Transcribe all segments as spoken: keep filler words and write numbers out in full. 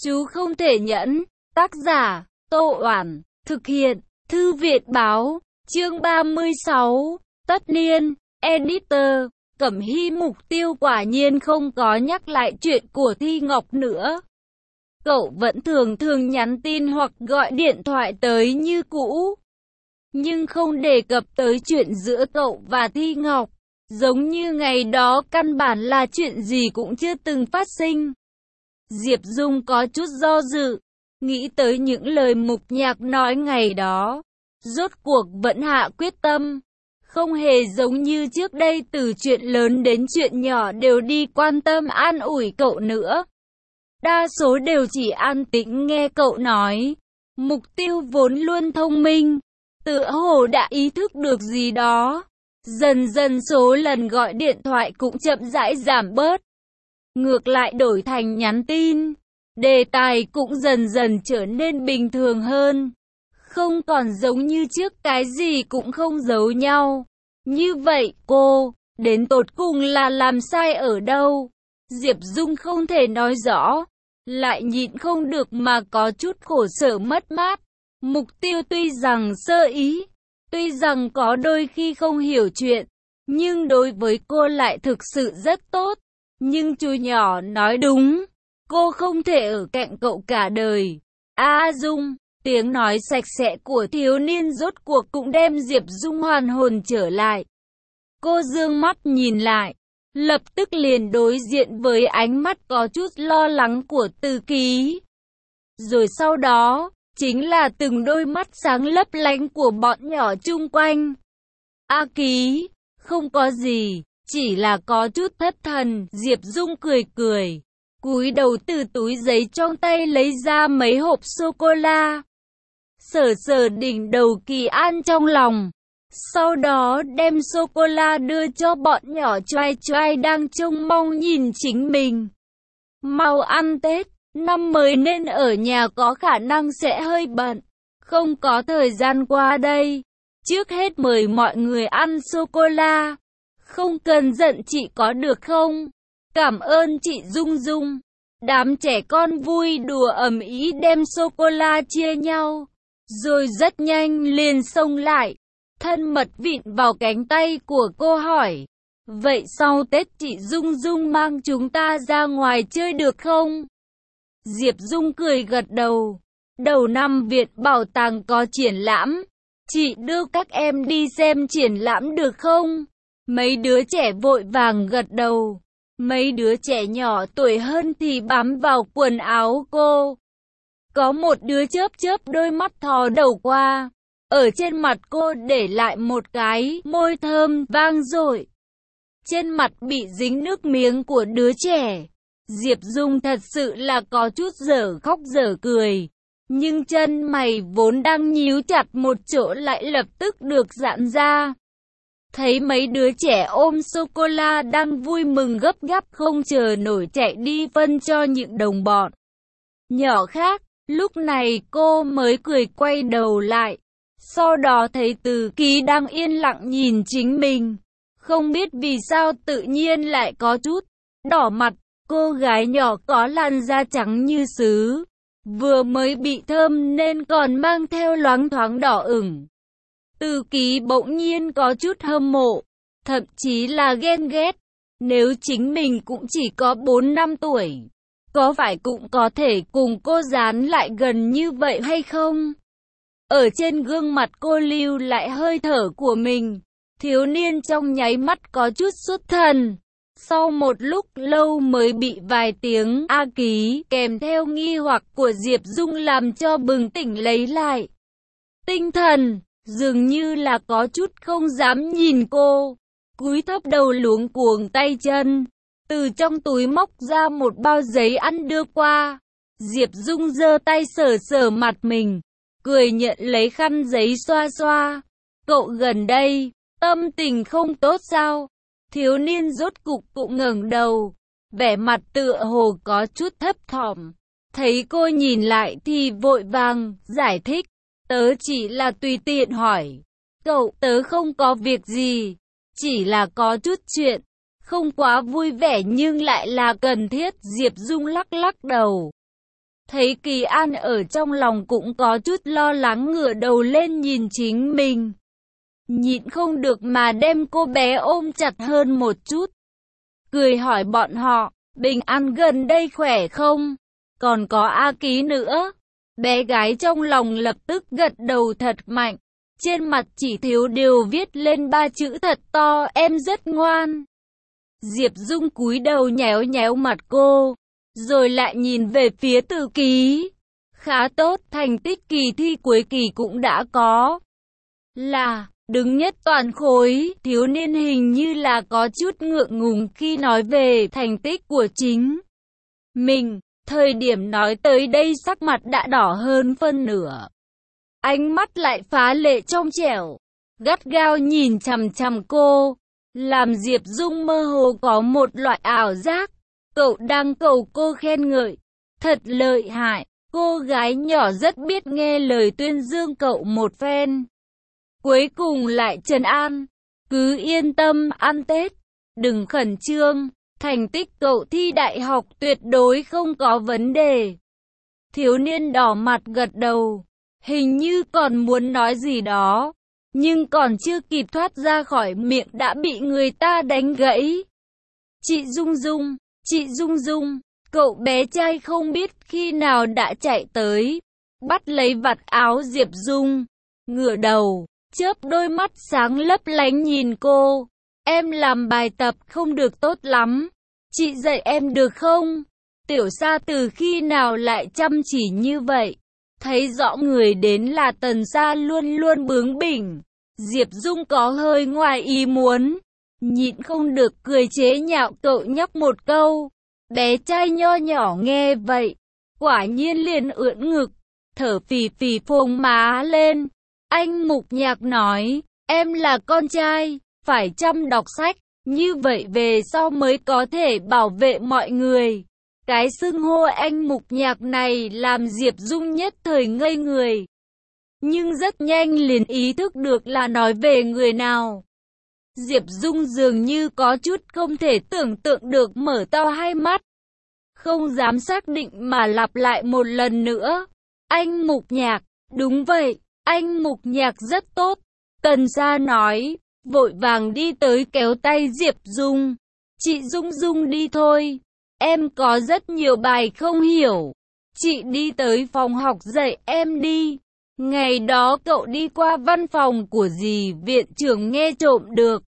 Chú không thể nhẫn. Tác giả, Tô Oản. Thực hiện, Thư viện báo. Chương ba mươi sáu. Tất niên. Editor. Cẩm Hy. Mục Tiêu quả nhiên không có nhắc lại chuyện của Thi Ngọc nữa. Cậu vẫn thường thường nhắn tin hoặc gọi điện thoại tới như cũ, nhưng không đề cập tới chuyện giữa cậu và Thi Ngọc. Giống như ngày đó căn bản là chuyện gì cũng chưa từng phát sinh. Diệp Dung có chút do dự, nghĩ tới những lời Mục Nhạc nói ngày đó. Rốt cuộc vẫn hạ quyết tâm. Không hề giống như trước đây từ chuyện lớn đến chuyện nhỏ đều đi quan tâm an ủi cậu nữa. Đa số đều chỉ an tĩnh nghe cậu nói. Mục Tiêu vốn luôn thông minh, tựa hồ đã ý thức được gì đó. Dần dần số lần gọi điện thoại cũng chậm rãi giảm bớt. Ngược lại đổi thành nhắn tin. Đề tài cũng dần dần trở nên bình thường hơn. Không còn giống như trước cái gì cũng không giấu nhau. Như vậy cô, đến tột cùng là làm sai ở đâu? Diệp Dung không thể nói rõ. Lại nhịn không được mà có chút khổ sở mất mát. Mục Tiêu tuy rằng sơ ý, tuy rằng có đôi khi không hiểu chuyện, nhưng đối với cô lại thực sự rất tốt. Nhưng chú nhỏ nói đúng, cô không thể ở cạnh cậu cả đời. A Dung, tiếng nói sạch sẽ của thiếu niên rốt cuộc cũng đem Diệp Dung hoàn hồn trở lại. Cô dương mắt nhìn lại, lập tức liền đối diện với ánh mắt có chút lo lắng của Từ Ký. Rồi sau đó, chính là từng đôi mắt sáng lấp lánh của bọn nhỏ chung quanh. A Ký, không có gì, chỉ là có chút thất thần. Diệp Dung cười cười, cúi đầu từ túi giấy trong tay lấy ra mấy hộp sô-cô-la. Sờ sờ đỉnh đầu Kỳ An trong lòng. Sau đó đem sô-cô-la đưa cho bọn nhỏ choai choai đang trông mong nhìn chính mình. Mau ăn Tết, năm mới nên ở nhà có khả năng sẽ hơi bận, không có thời gian qua đây. Trước hết mời mọi người ăn sô-cô-la. Không cần giận chị có được không? Cảm ơn chị Dung Dung. Đám trẻ con vui đùa ầm ĩ đem sô-cô-la chia nhau, rồi rất nhanh liền xông lại. Thân mật vịn vào cánh tay của cô hỏi, vậy sau Tết chị Dung Dung mang chúng ta ra ngoài chơi được không? Diệp Dung cười gật đầu. Đầu năm Viện Bảo tàng có triển lãm, chị đưa các em đi xem triển lãm được không? Mấy đứa trẻ vội vàng gật đầu. Mấy đứa trẻ nhỏ tuổi hơn thì bám vào quần áo cô. Có một đứa chớp chớp đôi mắt thò đầu qua. Ở trên mặt cô để lại một cái môi thơm vang dội. Trên mặt bị dính nước miếng của đứa trẻ. Diệp Dung thật sự là có chút dở khóc dở cười. Nhưng chân mày vốn đang nhíu chặt một chỗ lại lập tức được giãn ra. Thấy mấy đứa trẻ ôm sô-cô-la đang vui mừng gấp gáp không chờ nổi chạy đi phân cho những đồng bọn nhỏ khác. Lúc này cô mới cười quay đầu lại. Sau đó thấy Từ Ký đang yên lặng nhìn chính mình. Không biết vì sao tự nhiên lại có chút đỏ mặt. Cô gái nhỏ có làn da trắng như sứ, vừa mới bị thơm nên còn mang theo loáng thoáng đỏ ửng. Từ Ký bỗng nhiên có chút hâm mộ, thậm chí là ghen ghét. Nếu chính mình cũng chỉ có bốn năm tuổi, có phải cũng có thể cùng cô dán lại gần như vậy hay không? Ở trên gương mặt cô lưu lại hơi thở của mình. Thiếu niên trong nháy mắt có chút xuất thần. Sau một lúc lâu mới bị vài tiếng A Ký kèm theo nghi hoặc của Diệp Dung làm cho bừng tỉnh lấy lại tinh thần. Dường như là có chút không dám nhìn cô. Cúi thấp đầu luống cuống tay chân. Từ trong túi móc ra một bao giấy ăn đưa qua. Diệp Dung giơ tay sờ sờ mặt mình, cười nhận lấy khăn giấy xoa xoa. Cậu gần đây, tâm tình không tốt sao? Thiếu niên rốt cục cũng ngẩng đầu, vẻ mặt tựa hồ có chút thấp thỏm. Thấy cô nhìn lại thì vội vàng giải thích, tớ chỉ là tùy tiện hỏi. Cậu, tớ không có việc gì, chỉ là có chút chuyện, không quá vui vẻ nhưng lại là cần thiết. Diệp Dung lắc lắc đầu. Thấy Kỳ An ở trong lòng cũng có chút lo lắng, ngửa đầu lên nhìn chính mình. Nhịn không được mà đem cô bé ôm chặt hơn một chút. Cười hỏi bọn họ, Bình An gần đây khỏe không? Còn có A Ký nữa. Bé gái trong lòng lập tức gật đầu thật mạnh. Trên mặt chỉ thiếu điều viết lên ba chữ thật to, em rất ngoan. Diệp Dung cúi đầu nhéo nhéo mặt cô, rồi lại nhìn về phía Từ Ký. Khá tốt, thành tích kỳ thi cuối kỳ cũng đã có. Là đứng nhất toàn khối, thiếu niên hình như là có chút ngượng ngùng khi nói về thành tích của chính mình. Thời điểm nói tới đây sắc mặt đã đỏ hơn phân nửa. Ánh mắt lại phá lệ trong trẻo, gắt gao nhìn chằm chằm cô, làm Diệp Dung mơ hồ có một loại ảo giác. Cậu đang cầu cô khen ngợi, thật lợi hại, cô gái nhỏ rất biết nghe lời tuyên dương cậu một phen. Cuối cùng lại trấn an, cứ yên tâm ăn Tết, đừng khẩn trương, thành tích cậu thi đại học tuyệt đối không có vấn đề. Thiếu niên đỏ mặt gật đầu, hình như còn muốn nói gì đó, nhưng còn chưa kịp thoát ra khỏi miệng đã bị người ta đánh gãy. Chị Dung Dung, chị Dung Dung, cậu bé trai không biết khi nào đã chạy tới, bắt lấy vạt áo Diệp Dung, ngửa đầu, chớp đôi mắt sáng lấp lánh nhìn cô. Em làm bài tập không được tốt lắm, chị dạy em được không? Tiểu Sa từ khi nào lại chăm chỉ như vậy? Thấy rõ người đến là Tần Sa luôn luôn bướng bỉnh. Diệp Dung có hơi ngoài ý muốn, nhịn không được cười chế nhạo cậu nhóc một câu. Bé trai nho nhỏ nghe vậy, quả nhiên liền ưỡn ngực, thở phì phì phồng má lên. Anh Mục Nhạc nói, em là con trai, phải chăm đọc sách, như vậy về sau mới có thể bảo vệ mọi người. Cái xưng hô anh Mục Nhạc này làm Diệp Dung nhất thời ngây người. Nhưng rất nhanh liền ý thức được là nói về người nào. Diệp Dung dường như có chút không thể tưởng tượng được, mở to hai mắt, không dám xác định mà lặp lại một lần nữa. Anh Mục Nhạc, đúng vậy, anh Mục Nhạc rất tốt. Tần Sa nói, vội vàng đi tới kéo tay Diệp Dung. Chị Dung Dung đi thôi, em có rất nhiều bài không hiểu. Chị đi tới phòng học dạy em đi. Ngày đó cậu đi qua văn phòng của dì viện trưởng nghe trộm được.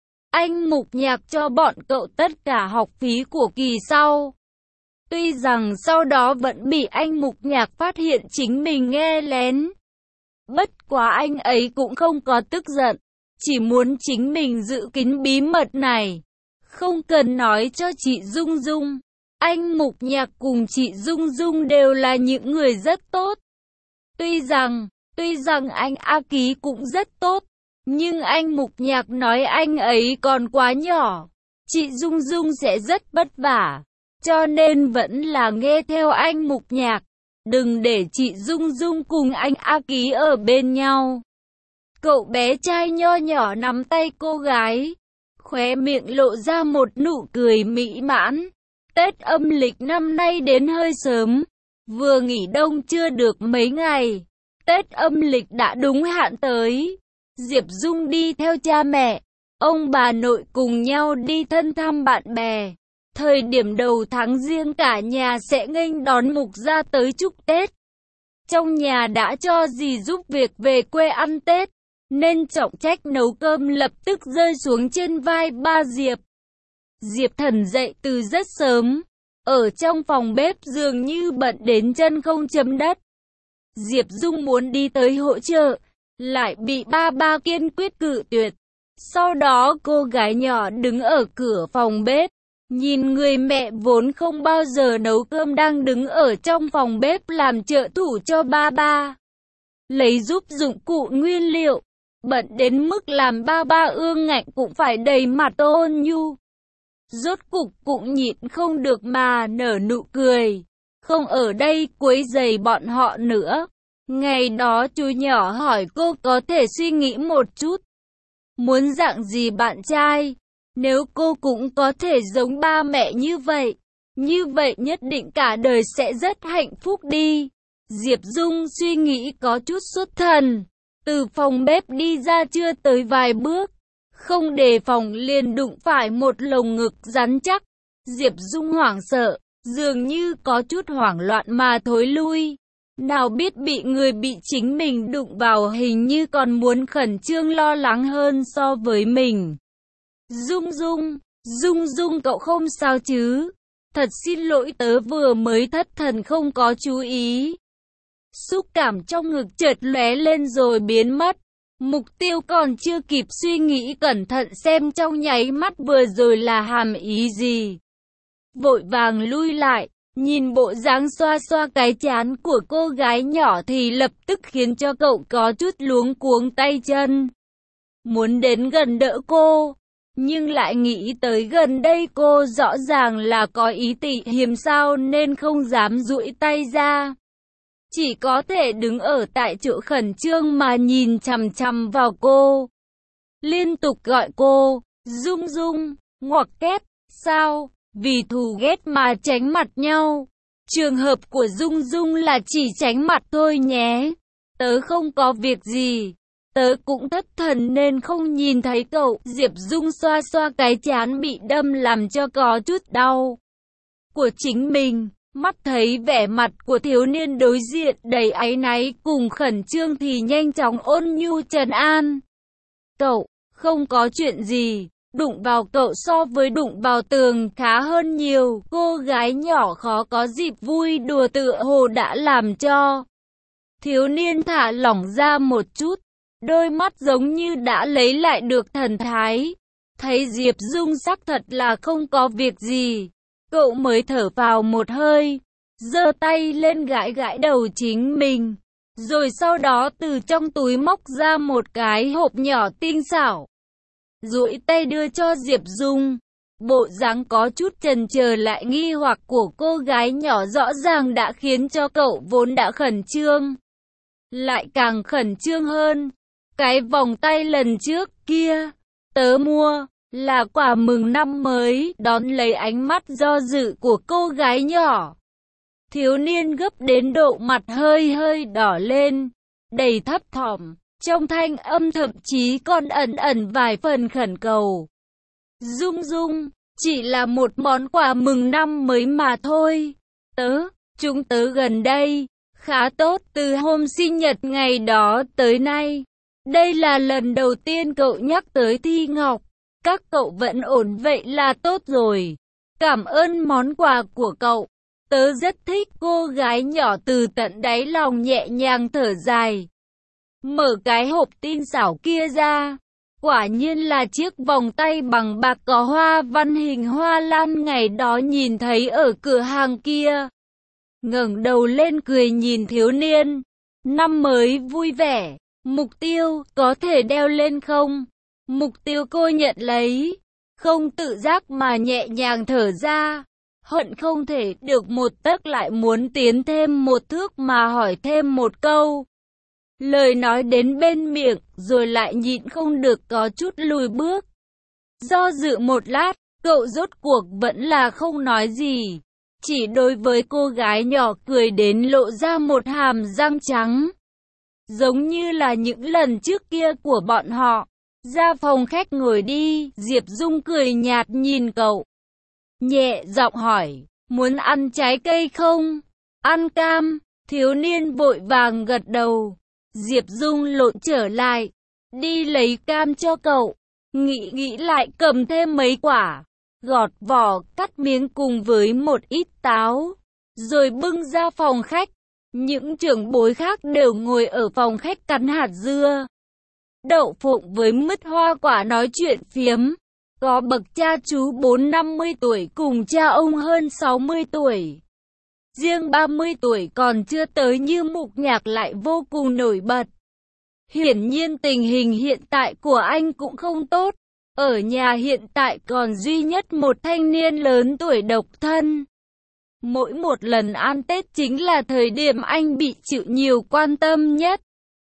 Anh Mục Nhạc cho bọn cậu tất cả học phí của kỳ sau. Tuy rằng sau đó vẫn bị anh Mục Nhạc phát hiện chính mình nghe lén. Bất quá anh ấy cũng không có tức giận, chỉ muốn chính mình giữ kín bí mật này, không cần nói cho chị Dung Dung. Anh Mục Nhạc cùng chị Dung Dung đều là những người rất tốt. Tuy rằng, tuy rằng anh A Ký cũng rất tốt, nhưng anh Mục Nhạc nói anh ấy còn quá nhỏ, chị Dung Dung sẽ rất vất vả, cho nên vẫn là nghe theo anh Mục Nhạc. Đừng để chị Dung Dung cùng anh A Ký ở bên nhau. Cậu bé trai nho nhỏ nắm tay cô gái, khóe miệng lộ ra một nụ cười mỹ mãn. Tết âm lịch năm nay đến hơi sớm, vừa nghỉ đông chưa được mấy ngày, Tết âm lịch đã đúng hạn tới. Diệp Dung đi theo cha mẹ, ông bà nội cùng nhau đi thân thăm bạn bè. Thời điểm đầu tháng Giêng cả nhà sẽ nghênh đón Mục gia tới chúc Tết. Trong nhà đã cho dì giúp việc về quê ăn Tết, nên trọng trách nấu cơm lập tức rơi xuống trên vai ba Diệp. Diệp Thần dậy từ rất sớm, ở trong phòng bếp dường như bận đến chân không chấm đất. Diệp Dung muốn đi tới hỗ trợ, lại bị ba ba kiên quyết cự tuyệt. Sau đó cô gái nhỏ đứng ở cửa phòng bếp, nhìn người mẹ vốn không bao giờ nấu cơm đang đứng ở trong phòng bếp làm trợ thủ cho ba ba, lấy giúp dụng cụ nguyên liệu, bận đến mức làm ba ba ương ngạnh cũng phải đầy mặt ôn nhu. Rốt cục cũng nhịn không được mà nở nụ cười, không ở đây quấy rầy bọn họ nữa. Ngày đó chú nhỏ hỏi cô có thể suy nghĩ một chút, muốn dạng gì bạn trai, nếu cô cũng có thể giống ba mẹ như vậy, Như vậy nhất định cả đời sẽ rất hạnh phúc đi. Diệp Dung suy nghĩ có chút xuất thần. Từ phòng bếp đi ra chưa tới vài bước, không đề phòng liền đụng phải một lồng ngực rắn chắc. Diệp Dung hoảng sợ, dường như có chút hoảng loạn mà thối lui. Nào biết bị người bị chính mình đụng vào hình như còn muốn khẩn trương lo lắng hơn so với mình. Dung Dung, Dung Dung cậu không sao chứ? Thật xin lỗi tớ vừa mới thất thần không có chú ý. Xúc cảm trong ngực chợt lóe lên rồi biến mất. Mục Tiêu còn chưa kịp suy nghĩ cẩn thận xem trong nháy mắt vừa rồi là hàm ý gì. Vội vàng lui lại, nhìn bộ dáng xoa xoa cái trán của cô gái nhỏ thì lập tức khiến cho cậu có chút luống cuống tay chân. Muốn đến gần đỡ cô, nhưng lại nghĩ tới gần đây cô rõ ràng là có ý tị hiềm sao nên không dám duỗi tay ra. Chỉ có thể đứng ở tại chỗ khẩn trương mà nhìn chằm chằm vào cô. Liên tục gọi cô, Dung Dung, ngoặc kép, sao, vì thù ghét mà tránh mặt nhau. Trường hợp của Dung Dung là chỉ tránh mặt thôi nhé. Tớ không có việc gì. Tớ cũng thất thần nên không nhìn thấy cậu. Diệp Dung xoa xoa cái trán bị đâm làm cho có chút đau của chính mình. Mắt thấy vẻ mặt của thiếu niên đối diện đầy áy náy cùng khẩn trương thì nhanh chóng ôn nhu trấn an. Cậu, không có chuyện gì, đụng vào cậu so với đụng vào tường khá hơn nhiều. Cô gái nhỏ khó có dịp vui đùa tựa hồ đã làm cho thiếu niên thả lỏng ra một chút, đôi mắt giống như đã lấy lại được thần thái. Thấy Diệp Dung xác thật là không có việc gì, cậu mới thở vào một hơi, giơ tay lên gãi gãi đầu chính mình, rồi sau đó từ trong túi móc ra một cái hộp nhỏ tinh xảo, duỗi tay đưa cho Diệp Dung. Bộ dáng có chút chần chờ lại nghi hoặc của cô gái nhỏ rõ ràng đã khiến cho cậu vốn đã khẩn trương lại càng khẩn trương hơn. Cái vòng tay lần trước kia tớ mua là quà mừng năm mới. Đón lấy ánh mắt do dự của cô gái nhỏ, thiếu niên gấp đến độ mặt hơi hơi đỏ lên, đầy thấp thỏm, trong thanh âm thậm chí còn ẩn ẩn vài phần khẩn cầu. Dung Dung, chỉ là một món quà mừng năm mới mà thôi. Tớ, chúng tớ gần đây khá tốt từ hôm sinh nhật ngày đó tới nay. Đây là lần đầu tiên cậu nhắc tới Thi Ngọc. Các cậu vẫn ổn vậy là tốt rồi. Cảm ơn món quà của cậu. Tớ rất thích. Cô gái nhỏ từ tận đáy lòng nhẹ nhàng thở dài, mở cái hộp tinh xảo kia ra. Quả nhiên là chiếc vòng tay bằng bạc có hoa văn hình hoa lan ngày đó nhìn thấy ở cửa hàng kia. Ngẩng đầu lên cười nhìn thiếu niên. Năm mới vui vẻ. Mục Tiêu, có thể đeo lên không? Mục Tiêu cô nhận lấy, không tự giác mà nhẹ nhàng thở ra. Hận không thể được một tấc lại muốn tiến thêm một thước mà hỏi thêm một câu. Lời nói đến bên miệng rồi lại nhịn không được có chút lùi bước. Do dự một lát, cậu rốt cuộc vẫn là không nói gì. Chỉ đối với cô gái nhỏ cười đến lộ ra một hàm răng trắng. Giống như là những lần trước kia của bọn họ. Ra phòng khách ngồi đi. Diệp Dung cười nhạt nhìn cậu, nhẹ giọng hỏi, muốn ăn trái cây không? Ăn cam. Thiếu niên vội vàng gật đầu. Diệp Dung lộn trở lại, đi lấy cam cho cậu. Nghĩ nghĩ lại cầm thêm mấy quả, gọt vỏ, cắt miếng cùng với một ít táo, rồi bưng ra phòng khách. Những trưởng bối khác đều ngồi ở phòng khách cắn hạt dưa, đậu phụng với mứt hoa quả nói chuyện phiếm. Có bậc cha chú bốn năm mươi tuổi cùng cha ông hơn sáu mươi tuổi. Riêng ba mươi tuổi còn chưa tới như Mục Nhạc lại vô cùng nổi bật. Hiển nhiên tình hình hiện tại của anh cũng không tốt. Ở nhà hiện tại còn duy nhất một thanh niên lớn tuổi độc thân. Mỗi một lần ăn Tết chính là thời điểm anh bị chịu nhiều quan tâm nhất.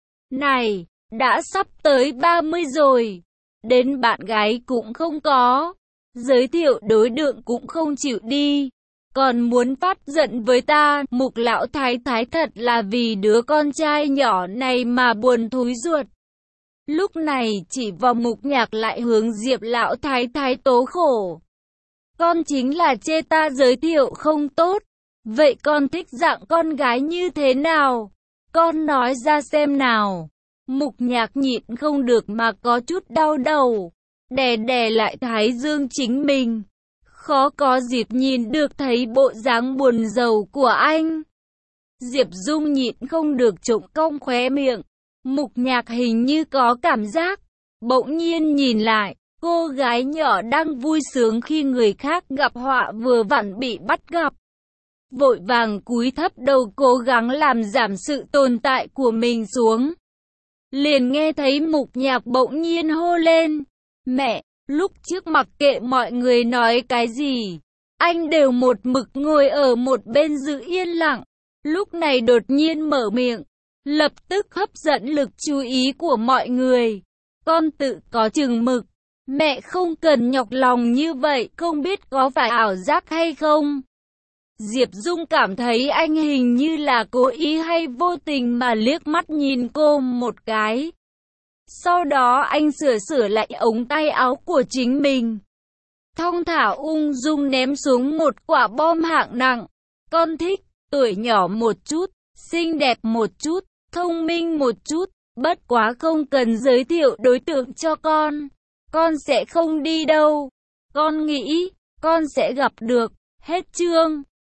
Này, đã sắp tới ba mươi rồi, đến bạn gái cũng không có, giới thiệu đối tượng cũng không chịu đi. còn muốn phát giận với ta. Mục lão thái thái thật là vì đứa con trai nhỏ này mà buồn thúi ruột. Lúc này chỉ vào Mục Nhạc lại hướng Diệp lão thái thái tố khổ. Con chính là chê ta giới thiệu không tốt. Vậy con thích dạng con gái như thế nào? Con nói ra xem nào. Mục Nhạc nhịn không được mà có chút đau đầu. Đè đè lại thái dương chính mình. Khó có dịp nhìn được thấy bộ dáng buồn rầu của anh. Diệp Dung nhịn không được trộm cong khóe miệng. Mục Nhạc hình như có cảm giác. Bỗng nhiên nhìn lại, cô gái nhỏ đang vui sướng khi người khác gặp họa vừa vặn bị bắt gặp. Vội vàng cúi thấp đầu cố gắng làm giảm sự tồn tại của mình xuống. Liền nghe thấy Mục Nhạc bỗng nhiên hô lên. Mẹ, lúc trước mặc kệ mọi người nói cái gì, anh đều một mực ngồi ở một bên giữ yên lặng. Lúc này đột nhiên mở miệng, lập tức hấp dẫn lực chú ý của mọi người. Con tự có chừng mực, mẹ không cần nhọc lòng như vậy, không biết có phải ảo giác hay không. Diệp Dung cảm thấy anh hình như là cố ý hay vô tình mà liếc mắt nhìn cô một cái. Sau đó anh sửa sửa lại ống tay áo của chính mình. Thong thả ung dung ném xuống một quả bom hạng nặng. Con thích, tuổi nhỏ một chút, xinh đẹp một chút, thông minh một chút, bất quá không cần giới thiệu đối tượng cho con. Con sẽ không đi đâu. Con nghĩ, con sẽ gặp được. Hết chương.